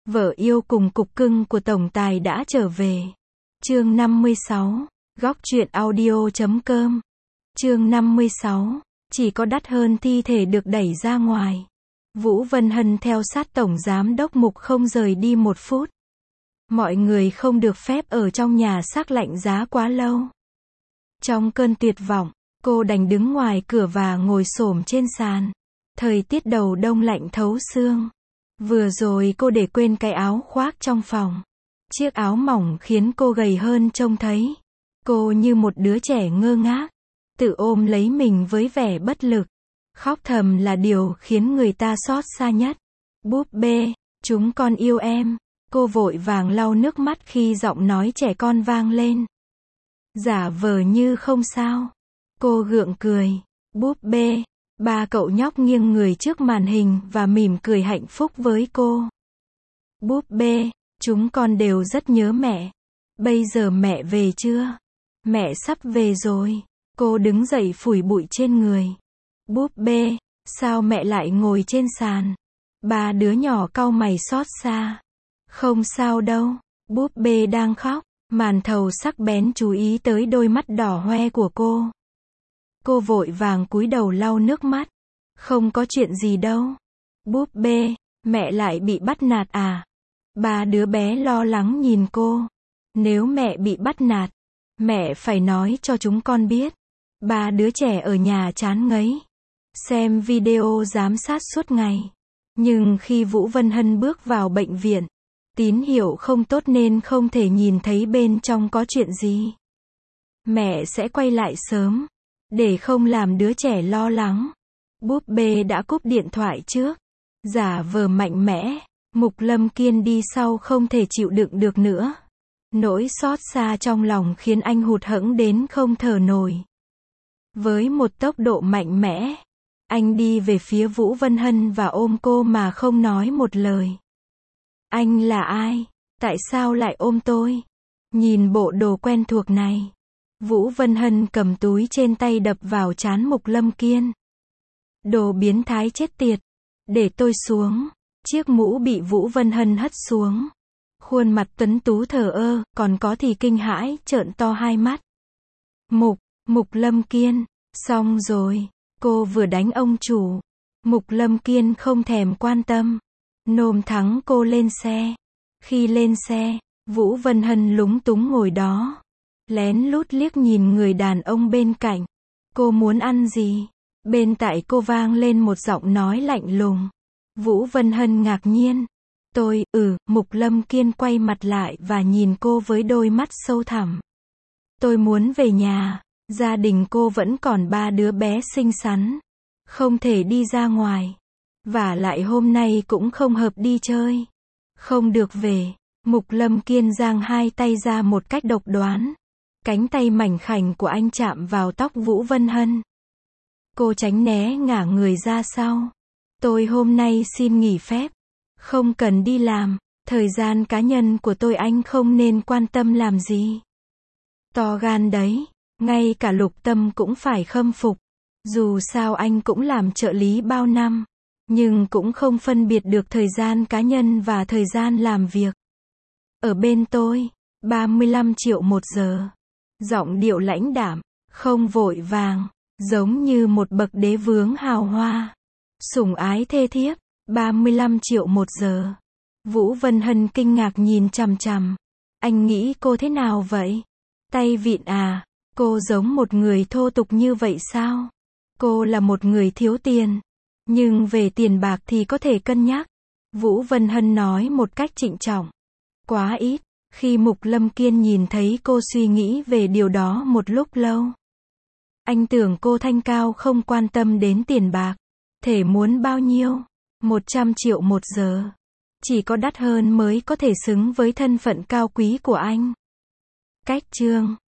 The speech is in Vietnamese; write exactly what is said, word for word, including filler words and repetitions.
Vợ yêu cùng cục cưng của tổng tài đã trở về. Chương năm mươi sáu, góc truyện audio chấm com. Chương năm mươi sáu, chỉ có đắt hơn thi thể được đẩy ra ngoài. Vũ Vân Hân theo sát tổng giám đốc Mục không rời đi một phút. Mọi người không được phép ở trong nhà xác lạnh giá quá lâu. Trong cơn tuyệt vọng, cô đành đứng ngoài cửa và ngồi xổm trên sàn. Thời tiết đầu đông lạnh thấu xương. Vừa rồi cô để quên cái áo khoác trong phòng. Chiếc áo mỏng khiến cô gầy hơn trông thấy. Cô như một đứa trẻ ngơ ngác, tự ôm lấy mình với vẻ bất lực. Khóc thầm là điều khiến người ta xót xa nhất. Búp bê, chúng con yêu em. Cô vội vàng lau nước mắt khi giọng nói trẻ con vang lên. Giả vờ như không sao. Cô gượng cười. Búp bê. Ba cậu nhóc nghiêng người trước màn hình và mỉm cười hạnh phúc với cô. Búp bê, chúng con đều rất nhớ mẹ. Bây giờ mẹ về chưa? Mẹ sắp về rồi. Cô đứng dậy phủi bụi trên người. Búp bê, sao mẹ lại ngồi trên sàn? Ba đứa nhỏ cau mày xót xa. Không sao đâu. Búp bê đang khóc. Màn thầu sắc bén chú ý tới đôi mắt đỏ hoe của cô. Cô vội vàng cúi đầu lau nước mắt. Không có chuyện gì đâu. Búp bê, mẹ lại bị bắt nạt à? Ba đứa bé lo lắng nhìn cô. Nếu mẹ bị bắt nạt, mẹ phải nói cho chúng con biết. Ba đứa trẻ ở nhà chán ngấy. Xem video giám sát suốt ngày. Nhưng khi Vũ Vân Hân bước vào bệnh viện, tín hiệu không tốt nên không thể nhìn thấy bên trong có chuyện gì. Mẹ sẽ quay lại sớm. Để không làm đứa trẻ lo lắng. Búp bê đã cúp điện thoại trước. Giả vờ mạnh mẽ. Mục Lâm Kiên đi sau không thể chịu đựng được nữa. Nỗi xót xa trong lòng khiến anh hụt hẫng đến không thở nổi. Với một tốc độ mạnh mẽ, anh đi về phía Vũ Vân Hân và ôm cô mà không nói một lời. Anh là ai? Tại sao lại ôm tôi? Nhìn bộ đồ quen thuộc này. Vũ Vân Hân cầm túi trên tay đập vào trán Mục Lâm Kiên. Đồ biến thái chết tiệt. Để tôi xuống. Chiếc mũ bị Vũ Vân Hân hất xuống. Khuôn mặt tuấn tú thờ ơ, còn có thì kinh hãi, trợn to hai mắt. Mục, Mục Lâm Kiên, xong rồi, cô vừa đánh ông chủ. Mục Lâm Kiên không thèm quan tâm. Nôm thắng cô lên xe. Khi lên xe, Vũ Vân Hân lúng túng ngồi đó. Lén lút liếc nhìn người đàn ông bên cạnh. Cô muốn ăn gì? Bên tai cô vang lên một giọng nói lạnh lùng. Vũ Vân Hân ngạc nhiên. Tôi, ừ, Mục Lâm Kiên quay mặt lại và nhìn cô với đôi mắt sâu thẳm. Tôi muốn về nhà. Gia đình cô vẫn còn ba đứa bé xinh xắn. Không thể đi ra ngoài. Và lại hôm nay cũng không hợp đi chơi. Không được về. Mục Lâm Kiên giang hai tay ra một cách độc đoán. Cánh tay mảnh khảnh của anh chạm vào tóc Vũ Vân Hân. Cô tránh né ngả người ra sau. Tôi hôm nay xin nghỉ phép. Không cần đi làm. Thời gian cá nhân của tôi anh không nên quan tâm làm gì. To gan đấy. Ngay cả Lục Tâm cũng phải khâm phục. Dù sao anh cũng làm trợ lý bao năm. Nhưng cũng không phân biệt được thời gian cá nhân và thời gian làm việc. Ở bên tôi, ba mươi lăm triệu một giờ. Giọng điệu lãnh đạm, không vội vàng, giống như một bậc đế vương hào hoa. Sủng ái thê thiếp, ba mươi lăm triệu một giờ. Vũ Vân Hân kinh ngạc nhìn chằm chằm. Anh nghĩ cô thế nào vậy? Tay vịn à? Cô giống một người thô tục như vậy sao? Cô là một người thiếu tiền. Nhưng về tiền bạc thì có thể cân nhắc. Vũ Vân Hân nói một cách trịnh trọng. Quá ít. Khi Mục Lâm Kiên nhìn thấy cô suy nghĩ về điều đó một lúc lâu. Anh tưởng cô thanh cao không quan tâm đến tiền bạc. Thể muốn bao nhiêu? một trăm triệu một giờ. Chỉ có đắt hơn mới có thể xứng với thân phận cao quý của anh. Cách chương